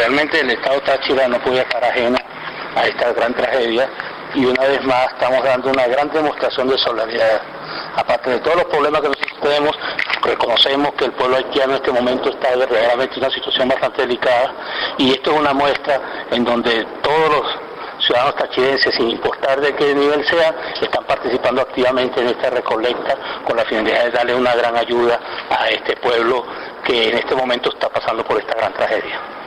realmente el Estado Táchira no puede estar ajeno a esta gran tragedia y una vez más estamos dando una gran demostración de solidaridad. Aparte de todos los problemas que nosotros tenemos, reconocemos que el pueblo haitiano en este momento está verdaderamente en una situación bastante delicada y esto es una muestra en donde todos los ciudadanos tachirenses, sin importar de qué nivel sea, están participando activamente en esta recolecta con la finalidad de darle una gran ayuda a este pueblo que en este momento está pasando por esta gran tragedia.